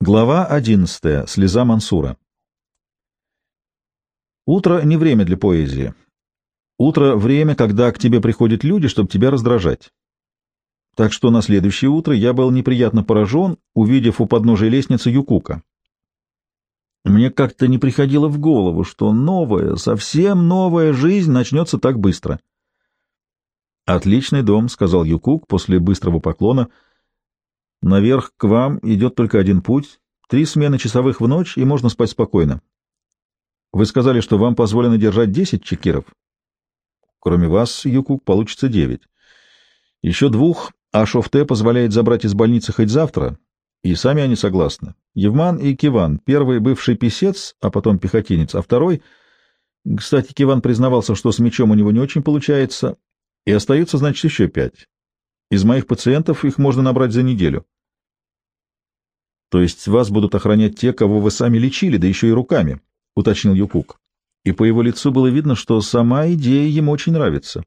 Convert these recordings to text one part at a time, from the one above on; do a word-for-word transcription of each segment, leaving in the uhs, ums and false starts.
Глава одиннадцатая. Слеза Мансура. Утро — не время для поэзии. Утро — время, когда к тебе приходят люди, чтобы тебя раздражать. Так что на следующее утро я был неприятно поражен, увидев у подножия лестницы Юкука. Мне как-то не приходило в голову, что новая, совсем новая жизнь начнется так быстро. «Отличный дом», — сказал Юкук после быстрого поклона. «Наверх к вам идет только один путь, три смены часовых в ночь, и можно спать спокойно. Вы сказали, что вам позволено держать десять чекиров. Кроме вас, Юкук, получится девять. Еще двух Ашофте позволяет забрать из больницы хоть завтра, и сами они согласны. Евман и Киван, первый бывший писец, а потом пехотинец, а второй... Кстати, Киван признавался, что с мечом у него не очень получается, и остается, значит, еще пять. Из моих пациентов их можно набрать за неделю. То есть вас будут охранять те, кого вы сами лечили, да еще и руками, — уточнил Юкук. И по его лицу было видно, что сама идея ему очень нравится.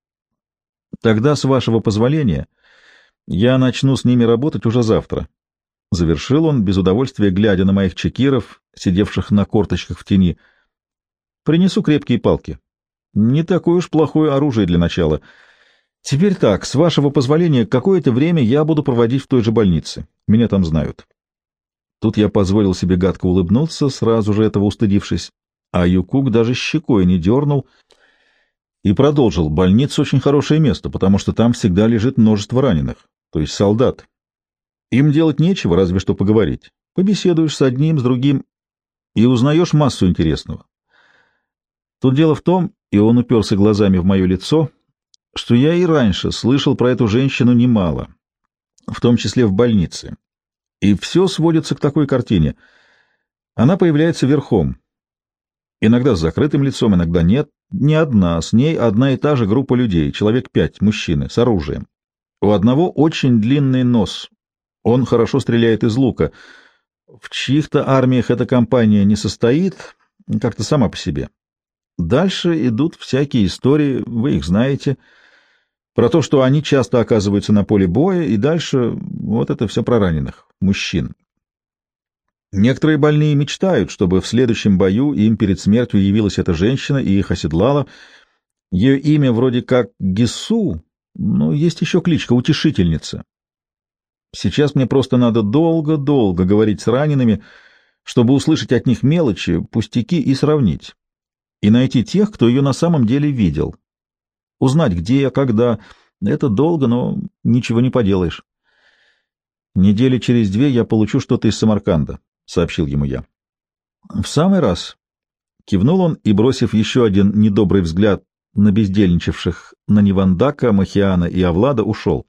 Тогда, с вашего позволения, я начну с ними работать уже завтра. Завершил он, без удовольствия глядя на моих чекиров, сидевших на корточках в тени. Принесу крепкие палки. Не такое уж плохое оружие для начала. Теперь так, с вашего позволения, какое-то время я буду проводить в той же больнице. Меня там знают. Тут я позволил себе гадко улыбнуться, сразу же этого устыдившись, а Юкук даже щекой не дернул и продолжил. Больница — очень хорошее место, потому что там всегда лежит множество раненых, то есть солдат. Им делать нечего, разве что поговорить. Побеседуешь с одним, с другим и узнаешь массу интересного. Тут дело в том, и он уперся глазами в мое лицо, что я и раньше слышал про эту женщину немало, в том числе в больнице. И все сводится к такой картине. Она появляется верхом. Иногда с закрытым лицом, иногда нет. Не одна, с ней одна и та же группа людей, человек пять, мужчины, с оружием. У одного очень длинный нос. Он хорошо стреляет из лука. В чьих-то армиях эта компания не состоит, как-то сама по себе. Дальше идут всякие истории, вы их знаете, про то, что они часто оказываются на поле боя, и дальше вот это все про раненых, мужчин. Некоторые больные мечтают, чтобы в следующем бою им перед смертью явилась эта женщина и их оседлала. Ее имя вроде как Гису, но есть еще кличка Утешительница. Сейчас мне просто надо долго-долго говорить с ранеными, чтобы услышать от них мелочи, пустяки и сравнить. И найти тех, кто ее на самом деле видел. Узнать, где, когда. Это долго, но ничего не поделаешь. Недели через две я получу что-то из Самарканда, — сообщил ему я. В самый раз. Кивнул он и, бросив еще один недобрый взгляд на бездельничавших на Нивандака, Махиана и Авлада, ушел.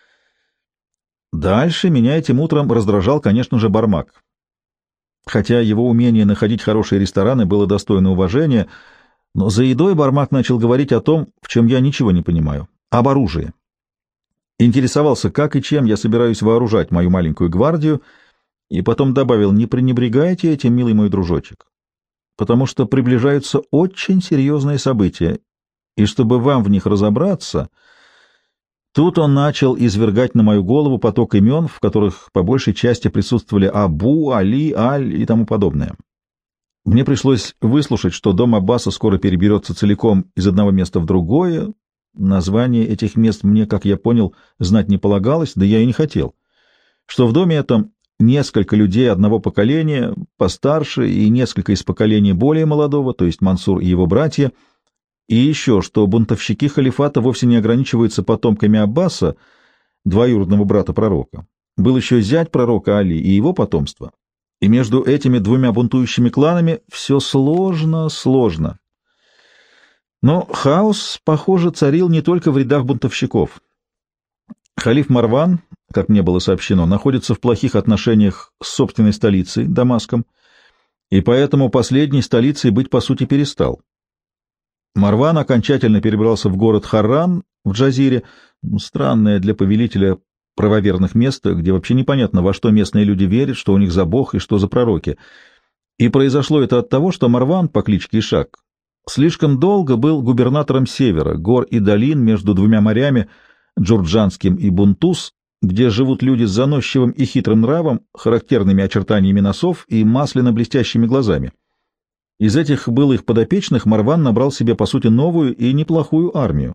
Дальше меня этим утром раздражал, конечно же, Бармак. Хотя его умение находить хорошие рестораны было достойно уважения, но за едой Бармак начал говорить о том, в чем я ничего не понимаю, об оружии. Интересовался, как и чем я собираюсь вооружать мою маленькую гвардию, и потом добавил: не пренебрегайте этим, милый мой дружочек, потому что приближаются очень серьезные события, и чтобы вам в них разобраться... Тут он начал извергать на мою голову поток имен, в которых по большей части присутствовали Абу, Али, Аль и тому подобное. Мне пришлось выслушать, что дом Аббаса скоро переберется целиком из одного места в другое. Название этих мест мне, как я понял, знать не полагалось, да я и не хотел. Что в доме этом несколько людей одного поколения, постарше, и несколько из поколения более молодого, то есть Мансур и его братья, и еще, что бунтовщики халифата вовсе не ограничиваются потомками Аббаса, двоюродного брата пророка. Был еще зять пророка Али и его потомство. И между этими двумя бунтующими кланами все сложно, сложно. Но хаос, похоже, царил не только в рядах бунтовщиков. Халиф Марван, как мне было сообщено, находится в плохих отношениях с собственной столицей, Дамаском, и поэтому последней столицей быть, по сути, перестал. Марван окончательно перебрался в город Харран в Джазире, странное для повелителя правоверных место, где вообще непонятно, во что местные люди верят, что у них за бог и что за пророки. И произошло это от того, что Марван по кличке Ишак слишком долго был губернатором севера, гор и долин между двумя морями, Джурджанским и Бунтус, где живут люди с заносчивым и хитрым нравом, характерными очертаниями носов и масляно-блестящими глазами. Из этих былых подопечных Марван набрал себе, по сути, новую и неплохую армию.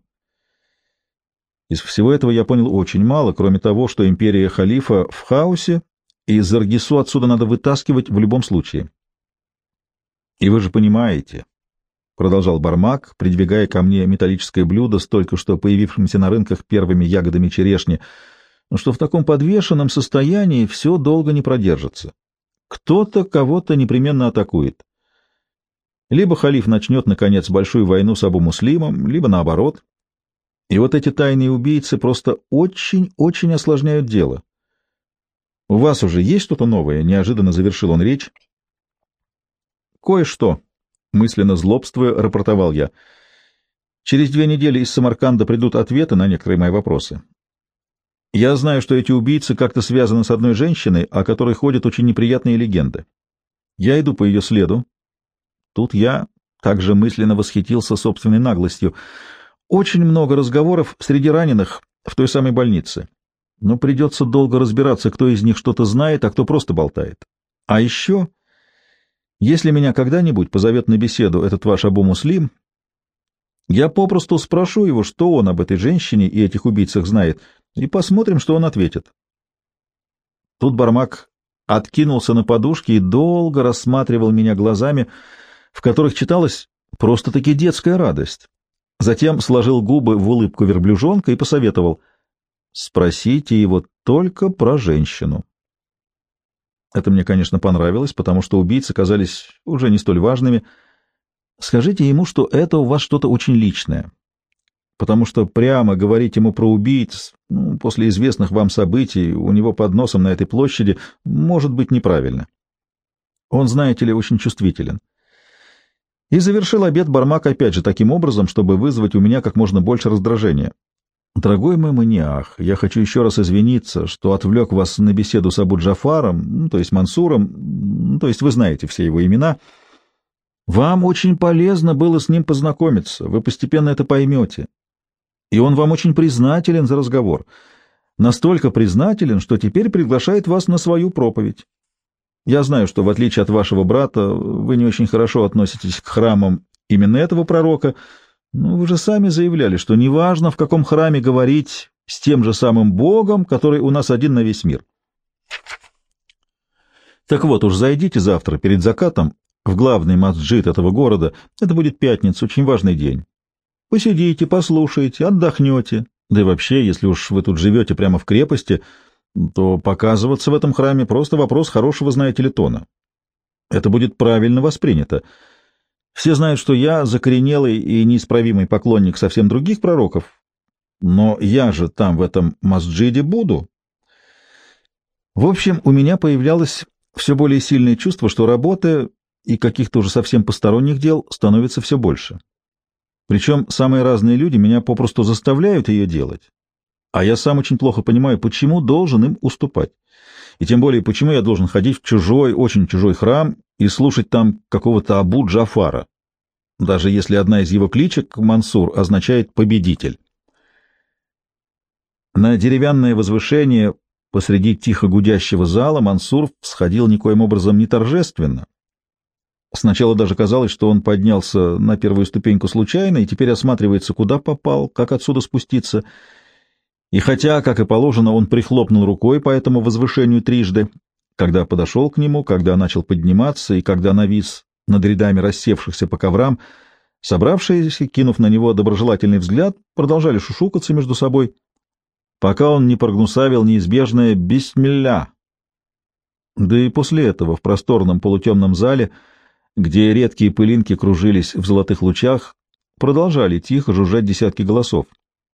Из всего этого я понял очень мало, кроме того, что империя халифа в хаосе, и Заргису отсюда надо вытаскивать в любом случае. — И вы же понимаете, — продолжал Бармак, придвигая ко мне металлическое блюдо с только что появившимися на рынках первыми ягодами черешни, что в таком подвешенном состоянии все долго не продержится. Кто-то кого-то непременно атакует. Либо халиф начнет, наконец, большую войну с Абу-Муслимом, либо наоборот. И вот эти тайные убийцы просто очень-очень осложняют дело. У вас уже есть что-то новое? Неожиданно завершил он речь. Кое-что, мысленно злобствуя, рапортовал я. Через две недели из Самарканда придут ответы на некоторые мои вопросы. Я знаю, что эти убийцы как-то связаны с одной женщиной, о которой ходят очень неприятные легенды. Я иду по ее следу. Тут я также мысленно восхитился собственной наглостью. Очень много разговоров среди раненых в той самой больнице. Но придется долго разбираться, кто из них что-то знает, а кто просто болтает. А еще, если меня когда-нибудь позовет на беседу этот ваш Абу-Муслим, я попросту спрошу его, что он об этой женщине и этих убийцах знает, и посмотрим, что он ответит. Тут Бармак откинулся на подушке и долго рассматривал меня глазами, в которых читалась просто-таки детская радость. Затем сложил губы в улыбку верблюжонка и посоветовал: «Спросите его только про женщину». Это мне, конечно, понравилось, потому что убийцы казались уже не столь важными. Скажите ему, что это у вас что-то очень личное, потому что прямо говорить ему про убийц, ну, после известных вам событий у него под носом на этой площади, может быть неправильно. Он, знаете ли, очень чувствителен. И завершил обед Бармак опять же таким образом, чтобы вызвать у меня как можно больше раздражения. «Дорогой мой маниах, я хочу еще раз извиниться, что отвлек вас на беседу с Абу-Джафаром, ну, то есть Мансуром, ну, то есть вы знаете все его имена. Вам очень полезно было с ним познакомиться, вы постепенно это поймете. И он вам очень признателен за разговор. Настолько признателен, что теперь приглашает вас на свою проповедь. Я знаю, что, в отличие от вашего брата, вы не очень хорошо относитесь к храмам именно этого пророка, но вы же сами заявляли, что неважно, в каком храме говорить с тем же самым Богом, который у нас один на весь мир. Так вот, уж зайдите завтра перед закатом в главный масджид этого города. Это будет пятница, очень важный день. Посидите, послушайте, отдохнете. Да и вообще, если уж вы тут живете прямо в крепости, то показываться в этом храме просто вопрос хорошего, знаете ли, тона. Это будет правильно воспринято. Все знают, что я закоренелый и неисправимый поклонник совсем других пророков, но я же там, в этом масджиде, буду. В общем, у меня появлялось все более сильное чувство, что работы и каких-то уже совсем посторонних дел становится все больше. Причем самые разные люди меня попросту заставляют ее делать. А я сам очень плохо понимаю, почему должен им уступать. И тем более, почему я должен ходить в чужой, очень чужой храм и слушать там какого-то Абу-Джафара, даже если одна из его кличек, Мансур, означает «победитель». На деревянное возвышение посреди тихо гудящего зала Мансур всходил никоим образом не торжественно. Сначала даже казалось, что он поднялся на первую ступеньку случайно и теперь осматривается, куда попал, как отсюда спуститься. И хотя, как и положено, он прихлопнул рукой по этому возвышению трижды, когда подошел к нему, когда начал подниматься и когда навис над рядами рассевшихся по коврам, собравшиеся, кинув на него доброжелательный взгляд, продолжали шушукаться между собой, пока он не прогнусавил неизбежное «Бисмилля». Да и после этого в просторном полутемном зале, где редкие пылинки кружились в золотых лучах, продолжали тихо жужжать десятки голосов.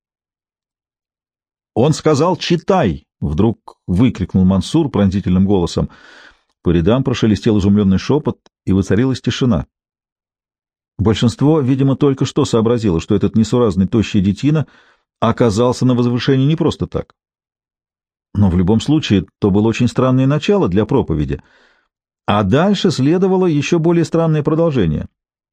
«Он сказал, читай!» — вдруг выкрикнул Мансур пронзительным голосом. По рядам прошелестел изумленный шепот, и воцарилась тишина. Большинство, видимо, только что сообразило, что этот несуразный тощий детина оказался на возвышении не просто так. Но в любом случае то было очень странное начало для проповеди, а дальше следовало еще более странное продолжение.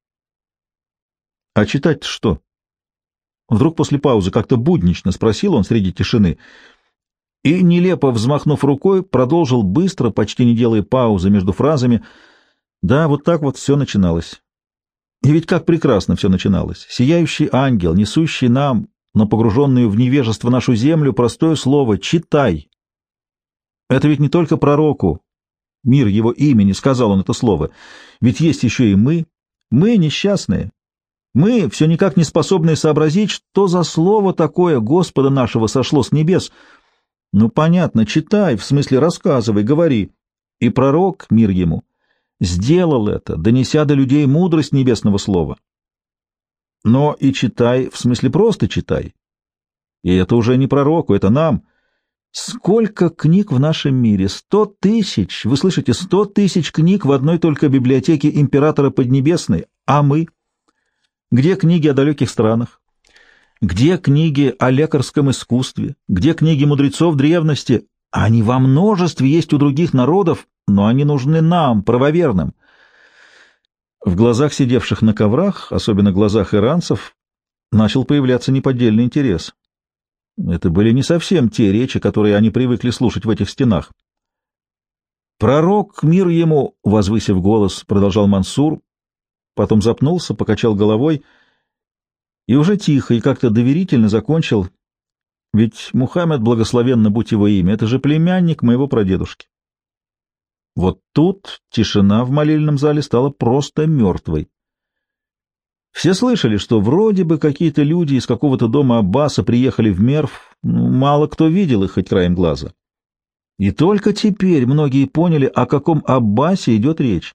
«А читать-то что?» Вдруг после паузы как-то буднично спросил он среди тишины, и, нелепо взмахнув рукой, продолжил быстро, почти не делая паузы между фразами. Да, вот так вот все начиналось. И ведь как прекрасно все начиналось. Сияющий ангел, несущий нам, на погруженную в невежество нашу землю, простое слово «читай». Это ведь не только пророку, мир его имени, сказал он это слово, ведь есть еще и мы, мы несчастные, мы, все никак не способные сообразить, что за слово такое Господа нашего сошло с небес. Ну, понятно, читай, в смысле рассказывай, говори. И пророк, мир ему, сделал это, донеся до людей мудрость небесного слова. Но и читай, в смысле просто читай. И это уже не пророку, это нам. Сколько книг в нашем мире? Сто тысяч! Вы слышите, сто тысяч книг в одной только библиотеке императора Поднебесной. А мы? Где книги о далеких странах? Где книги о лекарском искусстве? Где книги мудрецов древности? Они во множестве есть у других народов, но они нужны нам, правоверным. В глазах сидевших на коврах, особенно в глазах иранцев, начал появляться неподдельный интерес. Это были не совсем те речи, которые они привыкли слушать в этих стенах. «Пророк, мир ему!» — возвысив голос, продолжал Мансур, потом запнулся, покачал головой и уже тихо и как-то доверительно закончил. «Ведь Мухаммед, благословенно будь его имя, это же племянник моего прадедушки». Вот тут тишина в молельном зале стала просто мертвой. Все слышали, что вроде бы какие-то люди из какого-то дома Аббаса приехали в Мерв, ну, мало кто видел их хоть краем глаза. И только теперь многие поняли, о каком Аббасе идет речь.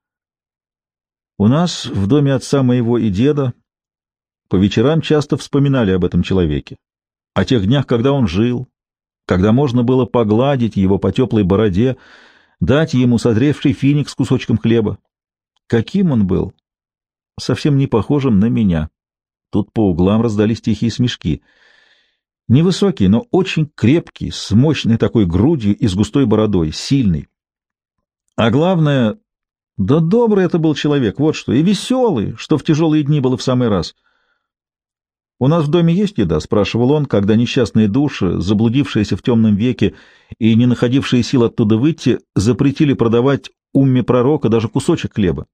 У нас в доме отца моего и деда по вечерам часто вспоминали об этом человеке, о тех днях, когда он жил, когда можно было погладить его по теплой бороде, дать ему созревший финик с кусочком хлеба. Каким он был? Совсем не похожим на меня. Тут по углам раздались тихие смешки. Невысокий, но очень крепкий, с мощной такой грудью и с густой бородой, сильный. А главное, да добрый это был человек, вот что, и веселый, что в тяжелые дни было в самый раз. «У нас в доме есть еда?» — спрашивал он, когда несчастные души, заблудившиеся в темном веке и не находившие сил оттуда выйти, запретили продавать умме пророка даже кусочек хлеба.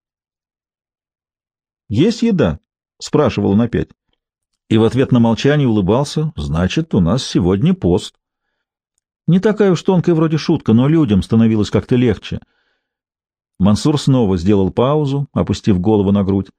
«Есть еда?» — спрашивал он опять. И в ответ на молчание улыбался. «Значит, у нас сегодня пост». Не такая уж тонкая вроде шутка, но людям становилось как-то легче. Мансур снова сделал паузу, опустив голову на грудь.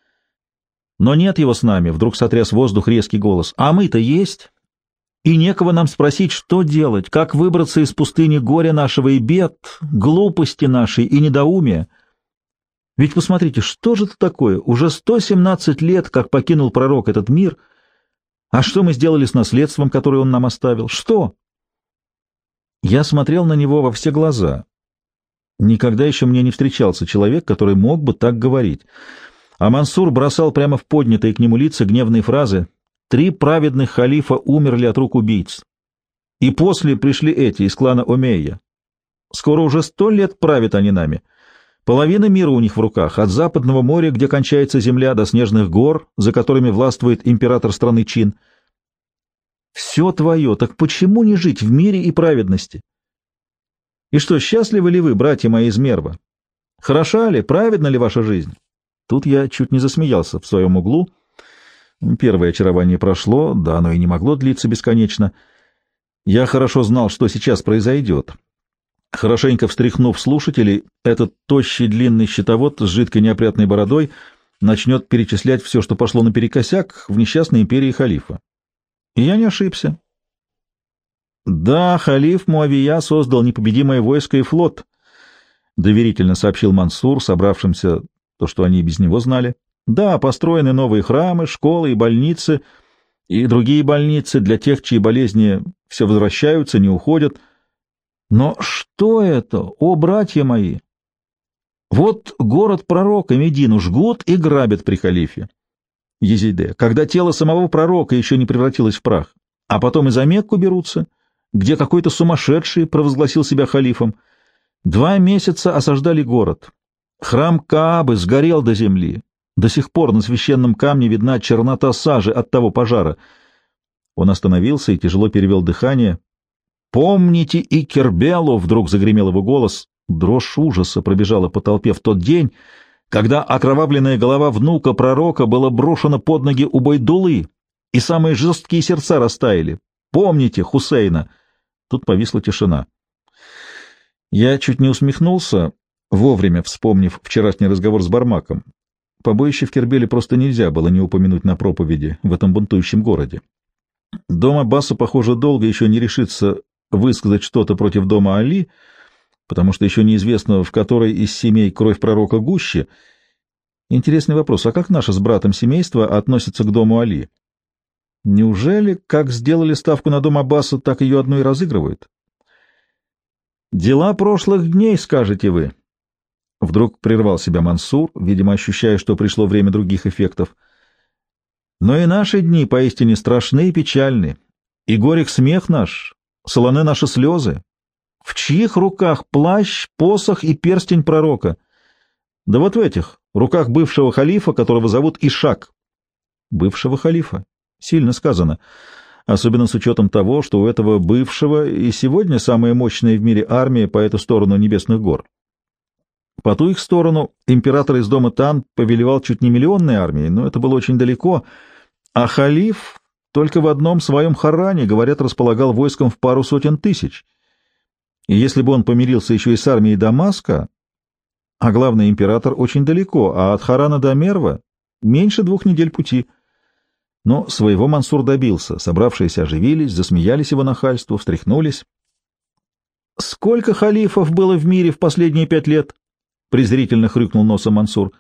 «Но нет его с нами», — вдруг сотряс воздух резкий голос. «А мы-то есть. И некого нам спросить, что делать, как выбраться из пустыни горя нашего и бед, глупости нашей и недоумия. Ведь посмотрите, что же это такое? Уже сто семнадцать лет, как покинул пророк этот мир. А что мы сделали с наследством, которое он нам оставил? Что?» Я смотрел на него во все глаза. Никогда еще мне не встречался человек, который мог бы так говорить. А Мансур бросал прямо в поднятые к нему лица гневные фразы. «Три праведных халифа умерли от рук убийц. И после пришли эти из клана Омейя. Скоро уже сто лет правят они нами. Половина мира у них в руках, от западного моря, где кончается земля, до снежных гор, за которыми властвует император страны Чин. Все твое, так почему не жить в мире и праведности? И что, счастливы ли вы, братья мои из Мерва? Хороша ли, праведна ли ваша жизнь?» Тут я чуть не засмеялся в своем углу. Первое очарование прошло, да оно и не могло длиться бесконечно. Я хорошо знал, что сейчас произойдет. Хорошенько встряхнув слушателей, этот тощий длинный щитовод с жидкой неопрятной бородой начнет перечислять все, что пошло наперекосяк в несчастной империи халифа. И я не ошибся. «Да, халиф Муавия создал непобедимое войско и флот», — доверительно сообщил Мансур собравшимся то, что они и без него знали. «Да, построены новые храмы, школы и больницы, и другие больницы для тех, чьи болезни все возвращаются, не уходят. Но что это, о, братья мои? Вот город пророка Медину жгут и грабят при халифе Езиде, когда тело самого пророка еще не превратилось в прах, а потом и за Мекку берутся, где какой-то сумасшедший провозгласил себя халифом. Два месяца осаждали город. Храм Каабы сгорел до земли. До сих пор на священном камне видна чернота сажи от того пожара». Он остановился и тяжело перевел дыхание. «Помните и Кербелу!» — вдруг загремел его голос. Дрожь ужаса пробежала по толпе в тот день, когда окровавленная голова внука пророка была брошена под ноги Убайдулы, и самые жесткие сердца растаяли. «Помните Хусейна!» Тут повисла тишина. Я чуть не усмехнулся, вовремя вспомнив вчерашний разговор с Бармаком. Побоище в Кербеле просто нельзя было не упомянуть на проповеди в этом бунтующем городе. Дом Аббаса, похоже, долго еще не решится высказать что-то против дома Али, потому что еще неизвестно, в которой из семей кровь пророка гуще. Интересный вопрос, а как наше с братом семейство относится к дому Али? Неужели, как сделали ставку на дом Аббаса, так ее одну и разыгрывают? «Дела прошлых дней, скажете вы?» Вдруг прервал себя Мансур, видимо, ощущая, что пришло время других эффектов. «Но и наши дни поистине страшны и печальны, и горек смех наш, солоны наши слезы. В чьих руках плащ, посох и перстень пророка? Да вот в этих, руках бывшего халифа, которого зовут Ишак». Бывшего халифа? Сильно сказано. Особенно с учетом того, что у этого бывшего и сегодня самая мощная в мире армия по эту сторону Небесных гор. По ту их сторону император из дома Тан повелевал чуть не миллионной армией, но это было очень далеко, а халиф только в одном своем Харране, говорят, располагал войском в пару сотен тысяч. И если бы он помирился еще и с армией Дамаска, а главный император очень далеко, а от Харрана до Мерва меньше двух недель пути. Но своего Мансур добился. Собравшиеся оживились, засмеялись его нахальству, встряхнулись. «Сколько халифов было в мире в последние пять лет?» — презрительно хрюкнул носом Мансур.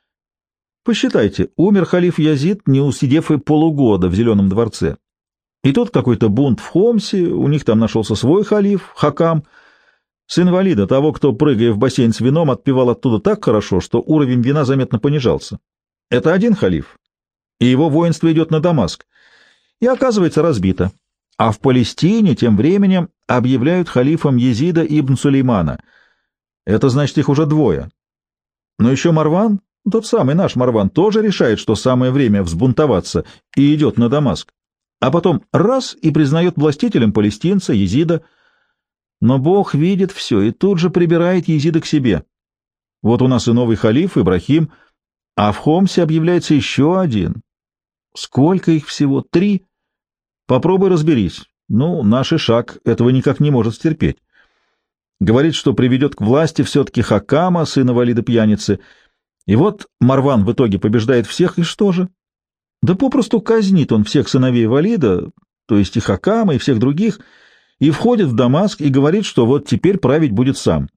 «Посчитайте, умер халиф Язид, не усидев и полугода в Зеленом дворце. И тут какой-то бунт в Хомсе, у них там нашелся свой халиф, Хакам, сын Валида, того, кто, прыгая в бассейн с вином, отпевал оттуда так хорошо, что уровень вина заметно понижался. Это один халиф, и его воинство идет на Дамаск, и оказывается разбито. А в Палестине тем временем объявляют халифом Езида ибн Сулеймана. Это значит, их уже двое. Но еще Марван, тот самый наш Марван, тоже решает, что самое время взбунтоваться, и идет на Дамаск. А потом раз и признает властителем палестинца, Езида. Но Бог видит все и тут же прибирает Езида к себе. Вот у нас и новый халиф Ибрахим, а в Хомсе объявляется еще один. Сколько их всего? Три? Попробуй разберись. Ну, наш Ишак этого никак не может стерпеть. Говорит, что приведет к власти все-таки Хакама, сына Валида-пьяницы. И вот Марван в итоге побеждает всех, и что же? Да попросту казнит он всех сыновей Валида, то есть и Хакама, и всех других, и входит в Дамаск и говорит, что вот теперь править будет сам.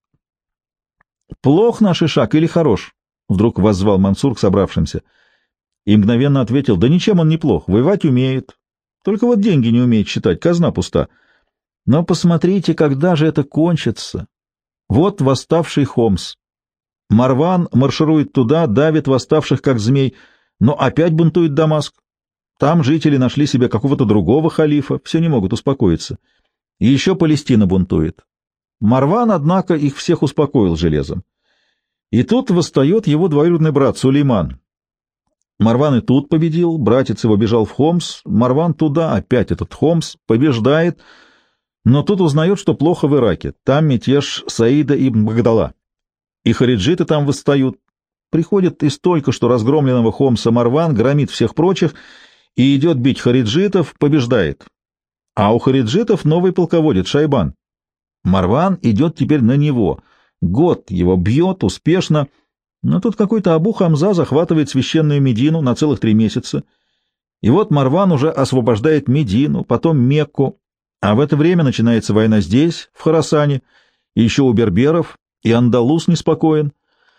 «Плох наш Ишак или хорош?» — вдруг воззвал Мансур к собравшимся. И мгновенно ответил: «Да ничем он не плох, воевать умеет, только вот деньги не умеет считать, казна пуста. Но посмотрите, когда же это кончится. Вот восставший Хомс. Марван марширует туда, давит восставших, как змей, но опять бунтует Дамаск. Там жители нашли себе какого-то другого халифа, все не могут успокоиться. И еще Палестина бунтует. Марван, однако, их всех успокоил железом. И тут восстает его двоюродный брат Сулейман. Марван и тут победил, братец его бежал в Хомс, Марван туда, опять этот Хомс, побеждает, но тут узнает, что плохо в Ираке, там мятеж Саида ибн Багдала, и хариджиты там восстают. Приходит из только что разгромленного Хомса Марван, громит всех прочих и идет бить хариджитов, побеждает. А у хариджитов новый полководец Шайбан. Марван идет теперь на него, год его бьет успешно, но тут какой-то Абу Хамза захватывает священную Медину на целых три месяца. И вот Марван уже освобождает Медину, потом Мекку, а в это время начинается война здесь, в Хорасане, и еще у берберов, и Андалус неспокоен.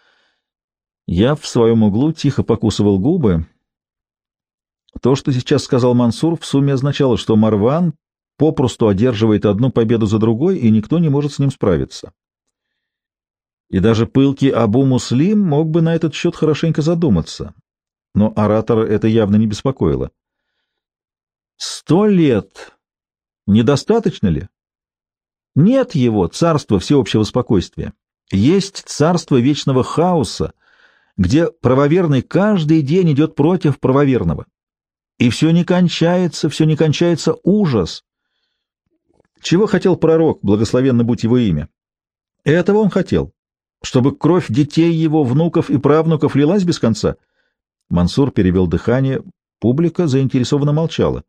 Я в своем углу тихо покусывал губы. То, что сейчас сказал Мансур, в сумме означало, что Марван попросту одерживает одну победу за другой, и никто не может с ним справиться. И даже пылкий Абу Муслим мог бы на этот счет хорошенько задуматься. Но оратора это явно не беспокоило. Сто лет. Недостаточно ли? Нет его царства всеобщего спокойствия. Есть царство вечного хаоса, где правоверный каждый день идет против правоверного. И все не кончается, все не кончается ужас. Чего хотел пророк, благословенно будь его имя? Этого он хотел, чтобы кровь детей его, внуков и правнуков лилась без конца. Мансур перевел дыхание, публика заинтересованно молчала.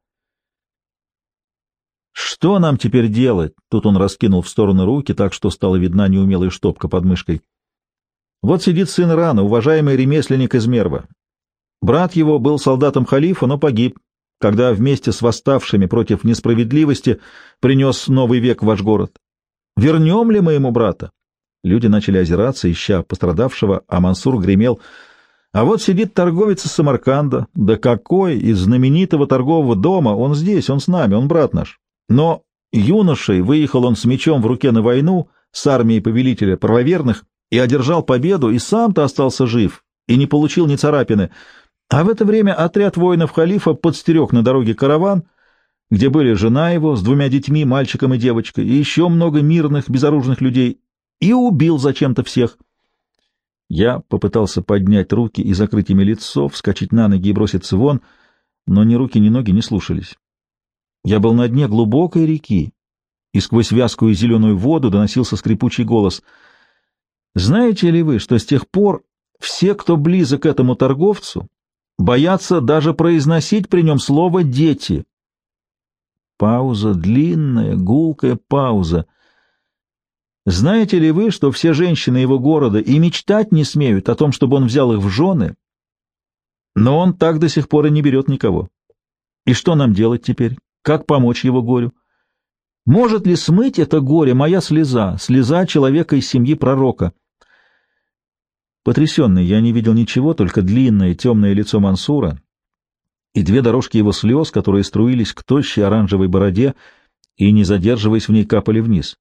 «Что нам теперь делать?» Тут он раскинул в стороны руки, так что стала видна неумелая штопка под мышкой. «Вот сидит сын Ирана, уважаемый ремесленник из Мерва. Брат его был солдатом халифа, но погиб, когда вместе с восставшими против несправедливости принес новый век в ваш город. Вернем ли мы ему брата?» Люди начали озираться, ища пострадавшего, а Мансур гремел: «А вот сидит торговец из Самарканда. Да какой! Из знаменитого торгового дома! Он здесь, он с нами, он брат наш. Но юношей выехал он с мечом в руке на войну с армией повелителя правоверных и одержал победу, и сам-то остался жив, и не получил ни царапины. А в это время отряд воинов халифа подстерег на дороге караван, где были жена его с двумя детьми, мальчиком и девочкой, и еще много мирных, безоружных людей, и убил зачем-то всех». Я попытался поднять руки и закрыть ими лицо, вскочить на ноги и броситься вон, но ни руки, ни ноги не слушались. Я был на дне глубокой реки, и сквозь вязкую зеленую воду доносился скрипучий голос. «Знаете ли вы, что с тех пор все, кто близок к этому торговцу, боятся даже произносить при нем слово «дети»?» Пауза, длинная, гулкая пауза. «Знаете ли вы, что все женщины его города и мечтать не смеют о том, чтобы он взял их в жены? Но он так до сих пор и не берет никого. И что нам делать теперь? Как помочь его горю? Может ли смыть это горе моя слеза, слеза человека из семьи пророка?» Потрясенный, я не видел ничего, только длинное темное лицо Мансура и две дорожки его слез, которые струились к тощей оранжевой бороде и, не задерживаясь в ней, капали вниз.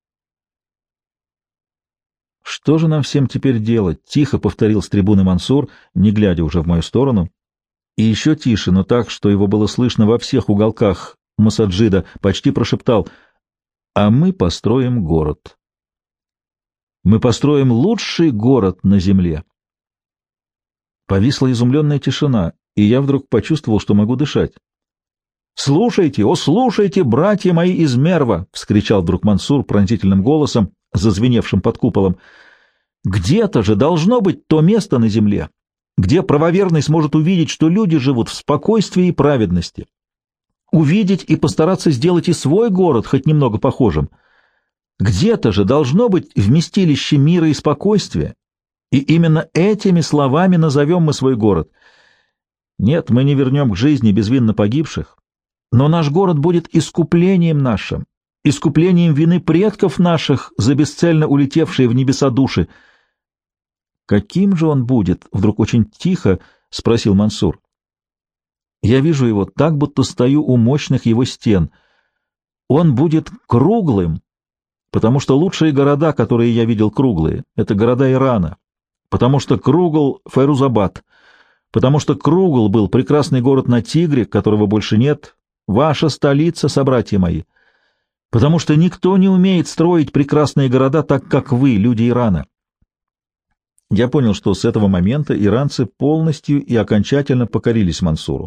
«Что же нам всем теперь делать?» — тихо повторил с трибуны Мансур, не глядя уже в мою сторону. И еще тише, но так, что его было слышно во всех уголках Масаджида, почти прошептал: «А мы построим город. Мы построим лучший город на земле». Повисла изумленная тишина, и я вдруг почувствовал, что могу дышать. «Слушайте, о, слушайте, братья мои из Мерва!» — вскричал вдруг Мансур пронзительным голосом, зазвеневшим под куполом. «Где-то же должно быть то место на земле, где правоверный сможет увидеть, что люди живут в спокойствии и праведности, увидеть и постараться сделать и свой город хоть немного похожим. Где-то же должно быть вместилище мира и спокойствия, и именно этими словами назовем мы свой город. Нет, мы не вернем к жизни безвинно погибших, но наш город будет искуплением нашим, искуплением вины предков наших за бесцельно улетевшие в небеса души». «Каким же он будет?» — вдруг очень тихо спросил Мансур. «Я вижу его так, будто стою у мощных его стен. Он будет круглым, потому что лучшие города, которые я видел, круглые, — это города Ирана, потому что кругл Файрузабад, потому что кругл был прекрасный город на Тигре, которого больше нет, ваша столица, собратья мои, потому что никто не умеет строить прекрасные города так, как вы, люди Ирана». Я понял, что с этого момента иранцы полностью и окончательно покорились Мансуру.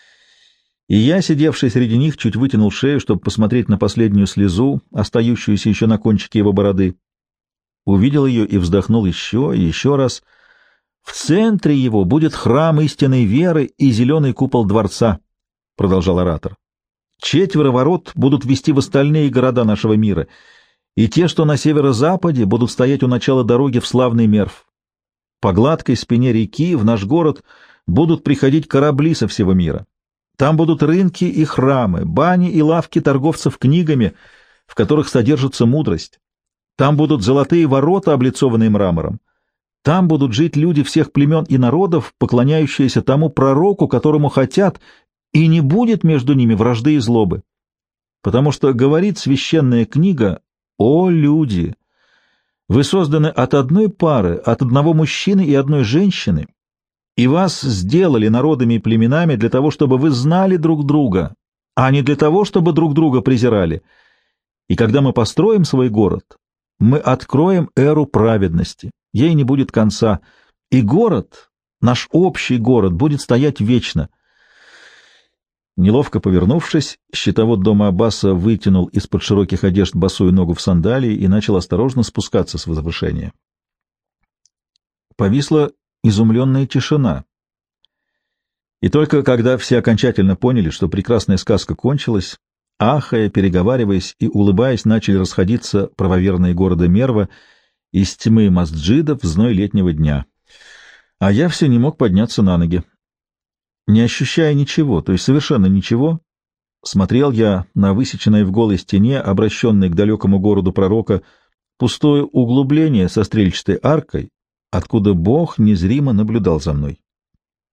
И я, сидевший среди них, чуть вытянул шею, чтобы посмотреть на последнюю слезу, остающуюся еще на кончике его бороды. Увидел ее и вздохнул еще и еще раз. «В центре его будет храм истинной веры и зеленый купол дворца», — продолжал оратор. «Четверо ворот будут вести в остальные города нашего мира, и те, что на северо-западе, будут стоять у начала дороги в славный Мерв. По гладкой спине реки в наш город будут приходить корабли со всего мира. Там будут рынки и храмы, бани и лавки торговцев книгами, в которых содержится мудрость. Там будут золотые ворота, облицованные мрамором. Там будут жить люди всех племен и народов, поклоняющиеся тому пророку, которому хотят, и не будет между ними вражды и злобы. Потому что говорит священная книга: «О люди! Вы созданы от одной пары, от одного мужчины и одной женщины, и вас сделали народами и племенами для того, чтобы вы знали друг друга, а не для того, чтобы друг друга презирали. И когда мы построим свой город, мы откроем эру праведности, ей не будет конца, и город, наш общий город, будет стоять вечно». Неловко повернувшись, щитовод дома Аббаса вытянул из-под широких одежд босую ногу в сандалии и начал осторожно спускаться с возвышения. Повисла изумленная тишина. И только когда все окончательно поняли, что прекрасная сказка кончилась, ахая, переговариваясь и улыбаясь, начали расходиться правоверные города Мерва из тьмы масджидов в зной летнего дня. А я все не мог подняться на ноги. Не ощущая ничего, то есть совершенно ничего, смотрел я на высеченное в голой стене, обращенное к далекому городу пророка, пустое углубление со стрельчатой аркой, откуда Бог незримо наблюдал за мной.